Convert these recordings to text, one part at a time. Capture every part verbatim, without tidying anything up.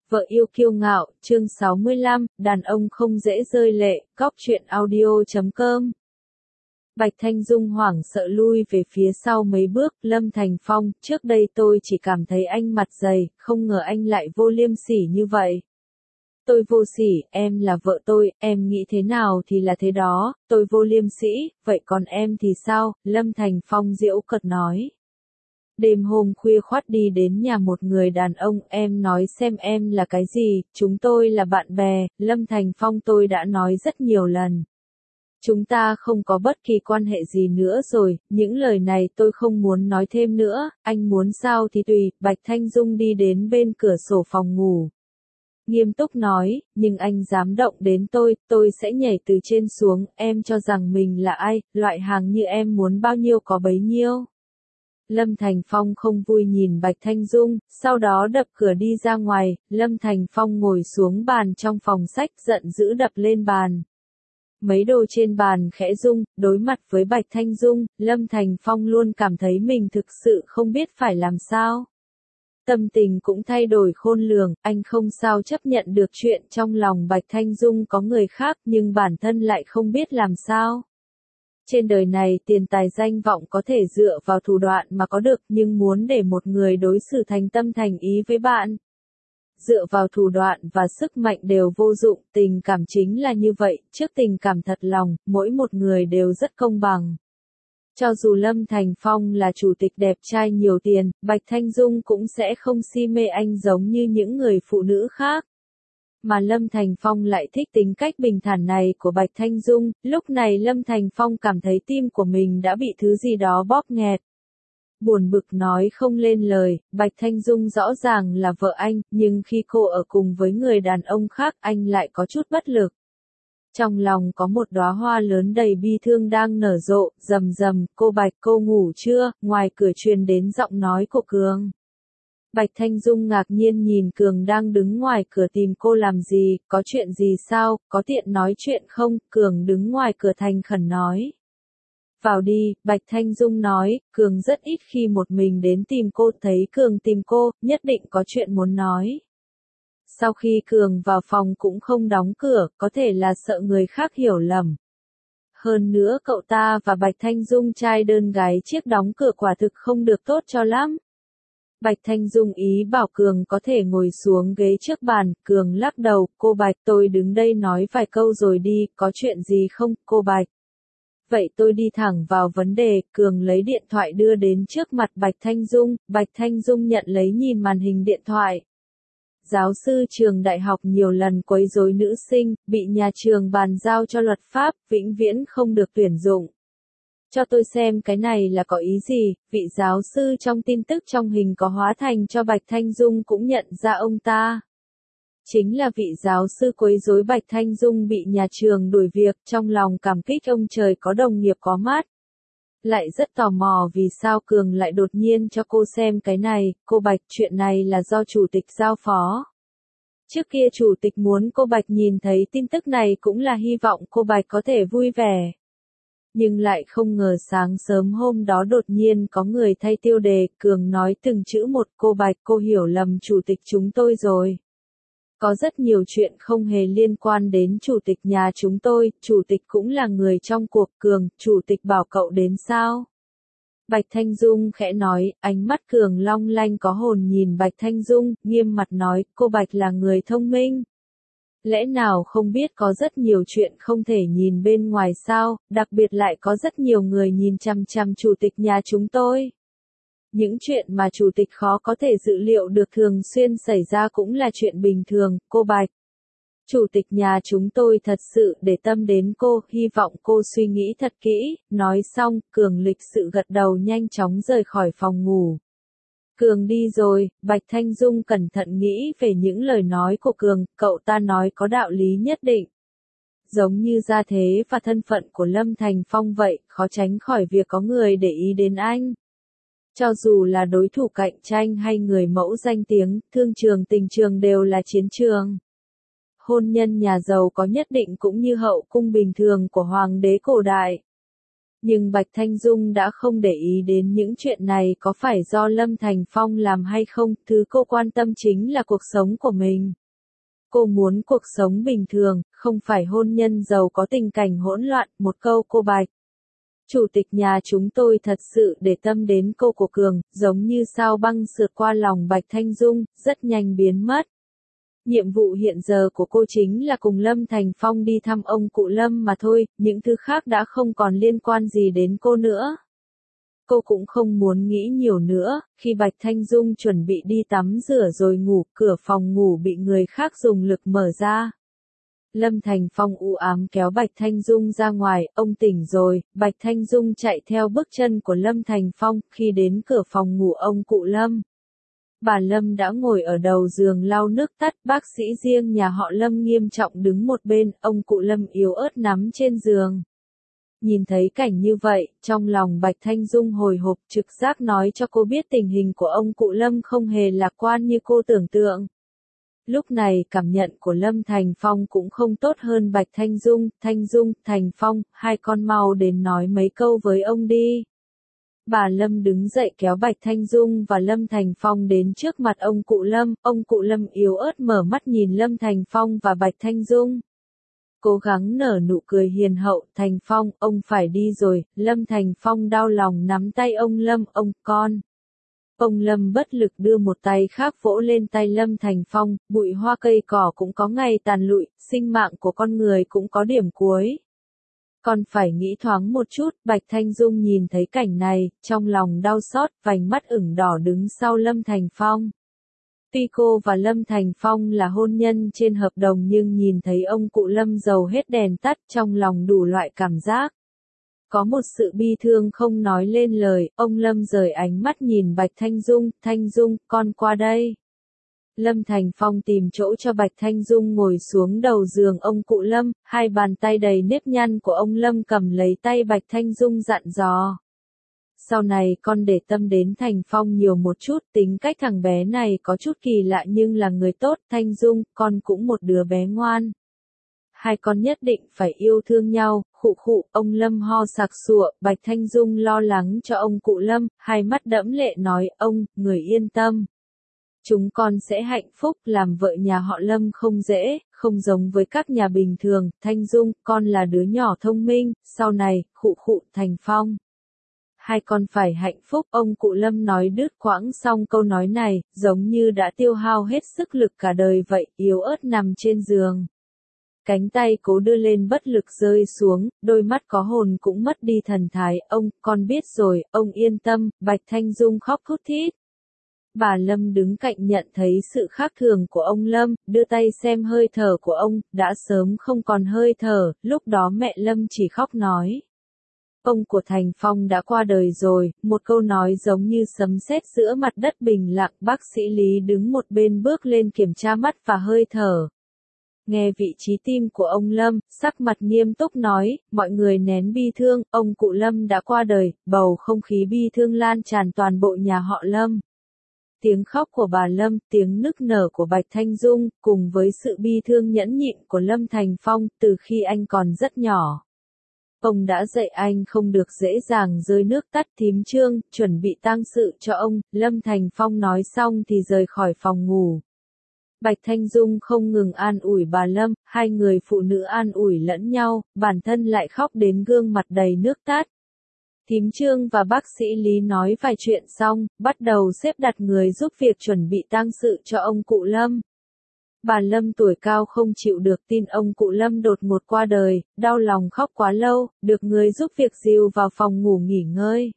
Vợ yêu kiêu ngạo, chương sáu mươi lăm, đàn ông không dễ rơi lệ, góc truyện audio chấm com. Bạch Thanh Dung hoảng sợ lui về phía sau mấy bước, Lâm Thành Phong, trước đây tôi chỉ cảm thấy anh mặt dày, không ngờ anh lại vô liêm sỉ như vậy. Tôi vô sỉ, em là vợ tôi, em nghĩ thế nào thì là thế đó, tôi vô liêm sỉ, vậy còn em thì sao, Lâm Thành Phong giễu cợt nói. Đêm hôm khuya khoắt đi đến nhà một người đàn ông, em nói xem em là cái gì, chúng tôi là bạn bè, Lâm Thành Phong tôi đã nói rất nhiều lần. Chúng ta không có bất kỳ quan hệ gì nữa rồi, những lời này tôi không muốn nói thêm nữa, anh muốn sao thì tùy, Bạch Thanh Dung đi đến bên cửa sổ phòng ngủ. Nghiêm túc nói, nhưng anh dám động đến tôi, tôi sẽ nhảy từ trên xuống, em cho rằng mình là ai, loại hàng như em muốn bao nhiêu có bấy nhiêu. Lâm Thành Phong không vui nhìn Bạch Thanh Dung, sau đó đập cửa đi ra ngoài, Lâm Thành Phong ngồi xuống bàn trong phòng sách giận dữ đập lên bàn. Mấy đồ trên bàn khẽ rung, đối mặt với Bạch Thanh Dung, Lâm Thành Phong luôn cảm thấy mình thực sự không biết phải làm sao. Tâm tình cũng thay đổi khôn lường, anh không sao chấp nhận được chuyện trong lòng Bạch Thanh Dung có người khác nhưng bản thân lại không biết làm sao. Trên đời này tiền tài danh vọng có thể dựa vào thủ đoạn mà có được nhưng muốn để một người đối xử thành tâm thành ý với bạn. Dựa vào thủ đoạn và sức mạnh đều vô dụng, tình cảm chính là như vậy, trước tình cảm thật lòng, mỗi một người đều rất công bằng. Cho dù Lâm Thành Phong là chủ tịch đẹp trai nhiều tiền, Bạch Thanh Dung cũng sẽ không si mê anh giống như những người phụ nữ khác. Mà Lâm Thành Phong lại thích tính cách bình thản này của Bạch Thanh Dung, lúc này Lâm Thành Phong cảm thấy tim của mình đã bị thứ gì đó bóp nghẹt. Buồn bực nói không lên lời, Bạch Thanh Dung rõ ràng là vợ anh, nhưng khi cô ở cùng với người đàn ông khác anh lại có chút bất lực. Trong lòng có một đóa hoa lớn đầy bi thương đang nở rộ, rầm rầm, cô Bạch cô ngủ chưa, ngoài cửa truyền đến giọng nói của Cường. Bạch Thanh Dung ngạc nhiên nhìn Cường đang đứng ngoài cửa tìm cô làm gì, có chuyện gì sao, có tiện nói chuyện không, Cường đứng ngoài cửa thành khẩn nói. Vào đi, Bạch Thanh Dung nói, Cường rất ít khi một mình đến tìm cô, thấy Cường tìm cô, nhất định có chuyện muốn nói. Sau khi Cường vào phòng cũng không đóng cửa, có thể là sợ người khác hiểu lầm. Hơn nữa cậu ta và Bạch Thanh Dung trai đơn gái chiếc đóng cửa quả thực không được tốt cho lắm. Bạch Thanh Dung ý bảo Cường có thể ngồi xuống ghế trước bàn, Cường lắc đầu, cô Bạch tôi đứng đây nói vài câu rồi đi, có chuyện gì không, cô Bạch. Vậy tôi đi thẳng vào vấn đề, Cường lấy điện thoại đưa đến trước mặt Bạch Thanh Dung, Bạch Thanh Dung nhận lấy nhìn màn hình điện thoại. Giáo sư trường đại học nhiều lần quấy rối nữ sinh, bị nhà trường bàn giao cho luật pháp, vĩnh viễn không được tuyển dụng. Cho tôi xem cái này là có ý gì, vị giáo sư trong tin tức trong hình có hóa thành cho Bạch Thanh Dung cũng nhận ra ông ta. Chính là vị giáo sư quấy rối Bạch Thanh Dung bị nhà trường đuổi việc, trong lòng cảm kích ông trời có đồng nghiệp có mắt. Lại rất tò mò vì sao Cường lại đột nhiên cho cô xem cái này, cô Bạch chuyện này là do chủ tịch giao phó. Trước kia chủ tịch muốn cô Bạch nhìn thấy tin tức này cũng là hy vọng cô Bạch có thể vui vẻ. Nhưng lại không ngờ sáng sớm hôm đó đột nhiên có người thay tiêu đề, Cường nói từng chữ một, cô Bạch cô hiểu lầm chủ tịch chúng tôi rồi. Có rất nhiều chuyện không hề liên quan đến chủ tịch nhà chúng tôi, chủ tịch cũng là người trong cuộc, Cường, chủ tịch bảo cậu đến sao? Bạch Thanh Dung khẽ nói, ánh mắt Cường long lanh có hồn nhìn Bạch Thanh Dung, nghiêm mặt nói, cô Bạch là người thông minh. Lẽ nào không biết có rất nhiều chuyện không thể nhìn bên ngoài sao, đặc biệt lại có rất nhiều người nhìn chằm chằm chủ tịch nhà chúng tôi. Những chuyện mà chủ tịch khó có thể dự liệu được thường xuyên xảy ra cũng là chuyện bình thường, cô Bạch. Chủ tịch nhà chúng tôi thật sự để tâm đến cô, hy vọng cô suy nghĩ thật kỹ, nói xong, Cường lịch sự gật đầu nhanh chóng rời khỏi phòng ngủ. Cường đi rồi, Bạch Thanh Dung cẩn thận nghĩ về những lời nói của Cường, cậu ta nói có đạo lý nhất định. Giống như gia thế và thân phận của Lâm Thành Phong vậy, khó tránh khỏi việc có người để ý đến anh. Cho dù là đối thủ cạnh tranh hay người mẫu danh tiếng, thương trường tình trường đều là chiến trường. Hôn nhân nhà giàu có nhất định cũng như hậu cung bình thường của hoàng đế cổ đại. Nhưng Bạch Thanh Dung đã không để ý đến những chuyện này có phải do Lâm Thành Phong làm hay không, thứ cô quan tâm chính là cuộc sống của mình. Cô muốn cuộc sống bình thường, không phải hôn nhân giàu có tình cảnh hỗn loạn, một câu cô Bạch. Chủ tịch nhà chúng tôi thật sự để tâm đến cô của Cường, giống như sao băng sượt qua lòng Bạch Thanh Dung, rất nhanh biến mất. Nhiệm vụ hiện giờ của cô chính là cùng Lâm Thành Phong đi thăm ông cụ Lâm mà thôi, những thứ khác đã không còn liên quan gì đến cô nữa. Cô cũng không muốn nghĩ nhiều nữa, khi Bạch Thanh Dung chuẩn bị đi tắm rửa rồi ngủ, cửa phòng ngủ bị người khác dùng lực mở ra. Lâm Thành Phong u ám kéo Bạch Thanh Dung ra ngoài, ông tỉnh rồi, Bạch Thanh Dung chạy theo bước chân của Lâm Thành Phong, khi đến cửa phòng ngủ ông cụ Lâm. Bà Lâm đã ngồi ở đầu giường lau nước tắt, bác sĩ riêng nhà họ Lâm nghiêm trọng đứng một bên, ông cụ Lâm yếu ớt nằm trên giường. Nhìn thấy cảnh như vậy, trong lòng Bạch Thanh Dung hồi hộp, trực giác nói cho cô biết tình hình của ông cụ Lâm không hề lạc quan như cô tưởng tượng. Lúc này cảm nhận của Lâm Thành Phong cũng không tốt hơn Bạch Thanh Dung, Thanh Dung, Thành Phong, hai con mau đến nói mấy câu với ông đi. Bà Lâm đứng dậy kéo Bạch Thanh Dung và Lâm Thành Phong đến trước mặt ông cụ Lâm, ông cụ Lâm yếu ớt mở mắt nhìn Lâm Thành Phong và Bạch Thanh Dung. Cố gắng nở nụ cười hiền hậu, Thành Phong, ông phải đi rồi, Lâm Thành Phong đau lòng nắm tay ông Lâm, ông, con. Ông Lâm bất lực đưa một tay khác vỗ lên tay Lâm Thành Phong, bụi hoa cây cỏ cũng có ngày tàn lụi, sinh mạng của con người cũng có điểm cuối. Con phải nghĩ thoáng một chút, Bạch Thanh Dung nhìn thấy cảnh này, trong lòng đau xót, vành mắt ửng đỏ đứng sau Lâm Thành Phong. Tuy cô và Lâm Thành Phong là hôn nhân trên hợp đồng nhưng nhìn thấy ông cụ Lâm dầu hết đèn tắt, trong lòng đủ loại cảm giác. Có một sự bi thương không nói lên lời, ông Lâm rời ánh mắt nhìn Bạch Thanh Dung, Thanh Dung, con qua đây. Lâm Thành Phong tìm chỗ cho Bạch Thanh Dung ngồi xuống đầu giường ông cụ Lâm, hai bàn tay đầy nếp nhăn của ông Lâm cầm lấy tay Bạch Thanh Dung dặn dò. Sau này con để tâm đến Thành Phong nhiều một chút, tính cách thằng bé này có chút kỳ lạ nhưng là người tốt, Thanh Dung, con cũng một đứa bé ngoan. Hai con nhất định phải yêu thương nhau, khụ khụ, ông Lâm ho sặc sụa, Bạch Thanh Dung lo lắng cho ông cụ Lâm, hai mắt đẫm lệ nói, ông, người yên tâm. Chúng con sẽ hạnh phúc, làm vợ nhà họ Lâm không dễ, không giống với các nhà bình thường, Thanh Dung, con là đứa nhỏ thông minh, sau này, khụ khụ, Thành Phong. Hai con phải hạnh phúc, ông cụ Lâm nói đứt quãng xong câu nói này, giống như đã tiêu hao hết sức lực cả đời vậy, yếu ớt nằm trên giường. Cánh tay cố đưa lên bất lực rơi xuống, đôi mắt có hồn cũng mất đi thần thái, ông, con biết rồi, ông yên tâm, Bạch Thanh Dung khóc thút thít. Bà Lâm đứng cạnh nhận thấy sự khác thường của ông Lâm, đưa tay xem hơi thở của ông, đã sớm không còn hơi thở, lúc đó mẹ Lâm chỉ khóc nói. Ông của Thành Phong đã qua đời rồi, một câu nói giống như sấm sét giữa mặt đất bình lặng, bác sĩ Lý đứng một bên bước lên kiểm tra mắt và hơi thở. Nghe vị trí tim của ông Lâm, sắc mặt nghiêm túc nói, mọi người nén bi thương, ông cụ Lâm đã qua đời, bầu không khí bi thương lan tràn toàn bộ nhà họ Lâm. Tiếng khóc của bà Lâm, tiếng nức nở của Bạch Thanh Dung, cùng với sự bi thương nhẫn nhịn của Lâm Thành Phong, từ khi anh còn rất nhỏ. Ông đã dạy anh không được dễ dàng rơi nước tắt. Thím Trương, chuẩn bị tang sự cho ông, Lâm Thành Phong nói xong thì rời khỏi phòng ngủ. Bạch Thanh Dung không ngừng an ủi bà Lâm, hai người phụ nữ an ủi lẫn nhau, bản thân lại khóc đến gương mặt đầy nước tát. Thím Trương và bác sĩ Lý nói vài chuyện xong, bắt đầu xếp đặt người giúp việc chuẩn bị tang sự cho ông cụ Lâm. Bà Lâm tuổi cao không chịu được tin ông cụ Lâm đột ngột qua đời, đau lòng khóc quá lâu, được người giúp việc dìu vào phòng ngủ nghỉ ngơi.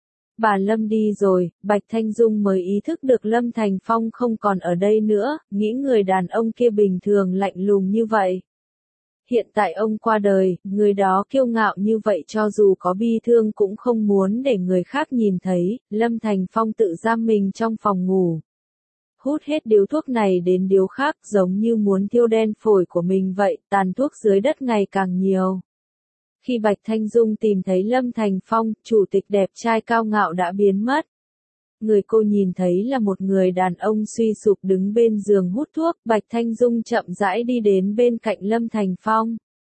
Bà Lâm đi rồi, Bạch Thanh Dung mới ý thức được Lâm Thành Phong không còn ở đây nữa, nghĩ người đàn ông kia bình thường lạnh lùng như vậy. Hiện tại ông qua đời, người đó kiêu ngạo như vậy cho dù có bi thương cũng không muốn để người khác nhìn thấy, Lâm Thành Phong tự giam mình trong phòng ngủ. Hút hết điếu thuốc này đến điếu khác giống như muốn thiêu đen phổi của mình vậy, tàn thuốc dưới đất ngày càng nhiều. Khi Bạch Thanh Dung tìm thấy Lâm Thành Phong, chủ tịch đẹp trai cao ngạo đã biến mất. Người cô nhìn thấy là một người đàn ông suy sụp đứng bên giường hút thuốc, Bạch Thanh Dung chậm rãi đi đến bên cạnh Lâm Thành Phong.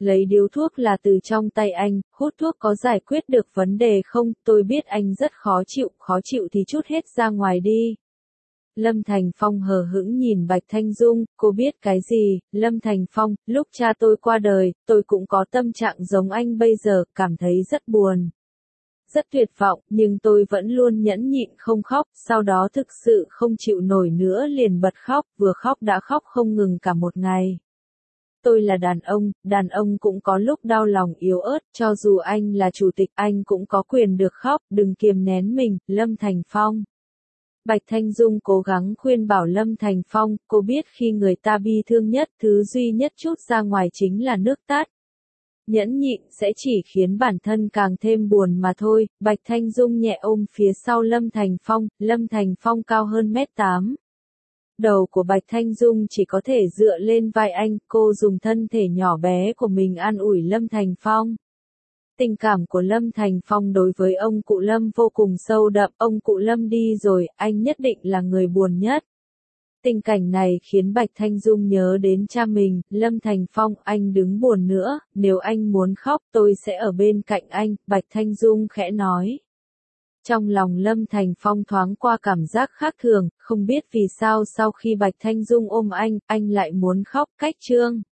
lấy điếu thuốc là từ trong tay anh, hút thuốc có giải quyết được vấn đề không, tôi biết anh rất khó chịu, khó chịu thì trút hết ra ngoài đi. Lâm Thành Phong hờ hững nhìn Bạch Thanh Dung, cô biết cái gì, Lâm Thành Phong, lúc cha tôi qua đời, tôi cũng có tâm trạng giống anh bây giờ, cảm thấy rất buồn. Rất tuyệt vọng, nhưng tôi vẫn luôn nhẫn nhịn không khóc, sau đó thực sự không chịu nổi nữa liền bật khóc, vừa khóc đã khóc không ngừng cả một ngày. Tôi là đàn ông, đàn ông cũng có lúc đau lòng yếu ớt, cho dù anh là chủ tịch anh cũng có quyền được khóc, đừng kiềm nén mình, Lâm Thành Phong. Bạch Thanh Dung cố gắng khuyên bảo Lâm Thành Phong, cô biết khi người ta bi thương nhất, thứ duy nhất trút ra ngoài chính là nước tát. Nhẫn nhịn sẽ chỉ khiến bản thân càng thêm buồn mà thôi. Bạch Thanh Dung nhẹ ôm phía sau Lâm Thành Phong, Lâm Thành Phong cao hơn mét tám. Đầu của Bạch Thanh Dung chỉ có thể dựa lên vai anh, cô dùng thân thể nhỏ bé của mình an ủi Lâm Thành Phong. Tình cảm của Lâm Thành Phong đối với ông cụ Lâm vô cùng sâu đậm, ông cụ Lâm đi rồi, anh nhất định là người buồn nhất. Tình cảnh này khiến Bạch Thanh Dung nhớ đến cha mình, Lâm Thành Phong, anh đừng buồn nữa, nếu anh muốn khóc tôi sẽ ở bên cạnh anh, Bạch Thanh Dung khẽ nói. Trong lòng Lâm Thành Phong thoáng qua cảm giác khác thường, không biết vì sao sau khi Bạch Thanh Dung ôm anh, anh lại muốn khóc cách trương.